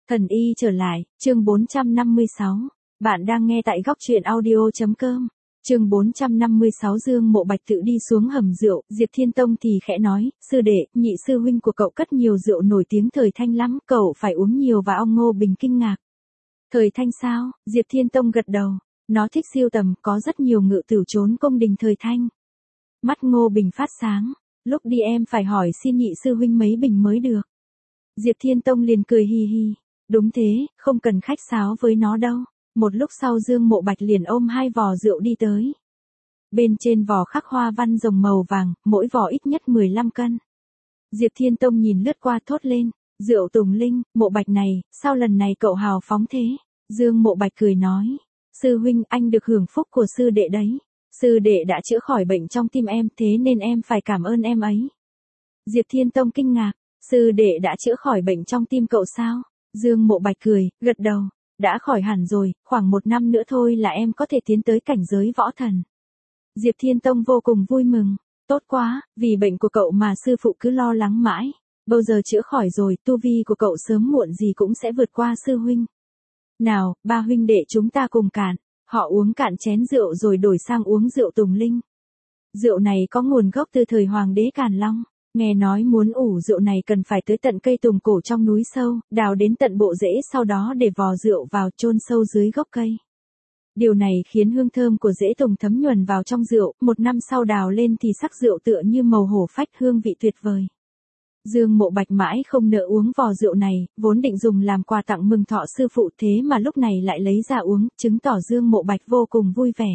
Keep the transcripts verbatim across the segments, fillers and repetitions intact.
Thần y trở lại, chương bốn trăm năm mươi sáu. Bạn đang nghe tại góc truyện audio.com. Chương bốn trăm năm mươi sáu Dương Mộ Bạch tự đi xuống hầm rượu, Diệp Thiên Tông thì khẽ nói, sư đệ, nhị sư huynh của cậu cất nhiều rượu nổi tiếng thời Thanh lắm, cậu phải uống nhiều. Và ông Ngô Bình kinh ngạc. Thời Thanh sao? Diệp Thiên Tông gật đầu, nó thích siêu tầm, có rất nhiều ngự tửu trốn cung đình thời Thanh. Mắt Ngô Bình phát sáng, lúc đi em phải hỏi xin nhị sư huynh mấy bình mới được. Diệp Thiên Tông liền cười hi hi. Đúng thế, không cần khách sáo với nó đâu. Một lúc sau Dương Mộ Bạch liền ôm hai vò rượu đi tới. Bên trên vò khắc hoa văn rồng màu vàng, mỗi vò ít nhất mười lăm cân. Diệp Thiên Tông nhìn lướt qua thốt lên, rượu Tùng Linh, Mộ Bạch này, sao lần này cậu hào phóng thế? Dương Mộ Bạch cười nói, sư huynh anh được hưởng phúc của sư đệ đấy. Sư đệ đã chữa khỏi bệnh trong tim em, thế nên em phải cảm ơn em ấy. Diệp Thiên Tông kinh ngạc, sư đệ đã chữa khỏi bệnh trong tim cậu sao? Dương Mộ Bạch cười, gật đầu, đã khỏi hẳn rồi, khoảng một năm nữa thôi là em có thể tiến tới cảnh giới võ thần. Diệp Thiên Tông vô cùng vui mừng, tốt quá, vì bệnh của cậu mà sư phụ cứ lo lắng mãi, bây giờ chữa khỏi rồi, tu vi của cậu sớm muộn gì cũng sẽ vượt qua sư huynh. Nào, ba huynh đệ chúng ta cùng cạn. Họ uống cạn chén rượu rồi đổi sang uống rượu Tùng Linh. Rượu này có nguồn gốc từ thời Hoàng đế Càn Long. Nghe nói muốn ủ rượu này cần phải tới tận cây tùng cổ trong núi sâu, đào đến tận bộ rễ, sau đó để vò rượu vào chôn sâu dưới gốc cây. Điều này khiến hương thơm của rễ tùng thấm nhuần vào trong rượu, một năm sau đào lên thì sắc rượu tựa như màu hổ phách, hương vị tuyệt vời. Dương Mộ Bạch mãi không nỡ uống vò rượu này, vốn định dùng làm quà tặng mừng thọ sư phụ, thế mà lúc này lại lấy ra uống, chứng tỏ Dương Mộ Bạch vô cùng vui vẻ.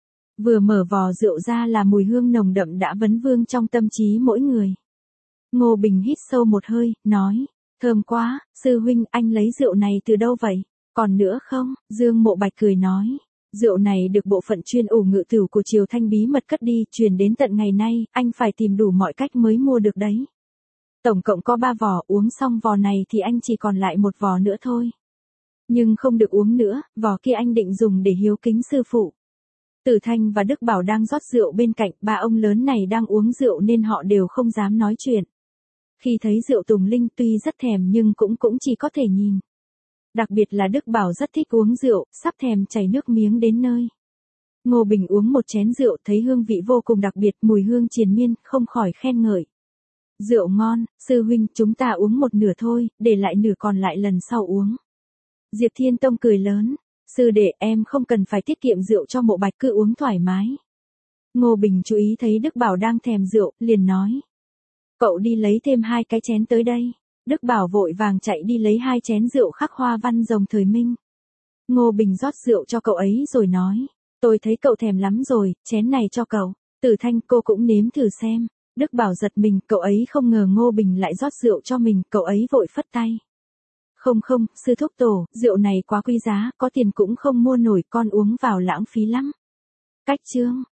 Vừa mở vò rượu ra là mùi hương nồng đậm đã vấn vương trong tâm trí mỗi người. Ngô Bình hít sâu một hơi, nói, thơm quá, sư huynh anh lấy rượu này từ đâu vậy? Còn nữa không? Dương Mộ Bạch cười nói, rượu này được bộ phận chuyên ủ ngự tửu của Triều Thanh bí mật cất đi, truyền đến tận ngày nay, anh phải tìm đủ mọi cách mới mua được đấy. Tổng cộng có ba vò, uống xong vò này thì anh chỉ còn lại một vò nữa thôi. Nhưng không được uống nữa, vò kia anh định dùng để hiếu kính sư phụ. Tử Thanh và Đức Bảo đang rót rượu bên cạnh, ba ông lớn này đang uống rượu nên họ đều không dám nói chuyện. Khi thấy rượu Tùng Linh tuy rất thèm nhưng cũng cũng chỉ có thể nhìn. Đặc biệt là Đức Bảo rất thích uống rượu, sắp thèm chảy nước miếng đến nơi. Ngô Bình uống một chén rượu thấy hương vị vô cùng đặc biệt, mùi hương triền miên, không khỏi khen ngợi. Rượu ngon, sư huynh, chúng ta uống một nửa thôi, để lại nửa còn lại lần sau uống. Diệp Thiên Tông cười lớn, sư đệ em không cần phải tiết kiệm rượu cho Mộ Bạch, cứ uống thoải mái. Ngô Bình chú ý thấy Đức Bảo đang thèm rượu, liền nói. Cậu đi lấy thêm hai cái chén tới đây. Đức Bảo vội vàng chạy đi lấy hai chén rượu khắc hoa văn rồng thời Minh. Ngô Bình rót rượu cho cậu ấy rồi nói, tôi thấy cậu thèm lắm rồi, chén này cho cậu. Tử Thanh, cô cũng nếm thử xem. Đức Bảo giật mình, cậu ấy không ngờ Ngô Bình lại rót rượu cho mình, cậu ấy vội phất tay. Không không, sư thúc tổ, rượu này quá quý giá, có tiền cũng không mua nổi, con uống vào lãng phí lắm. Cách chương,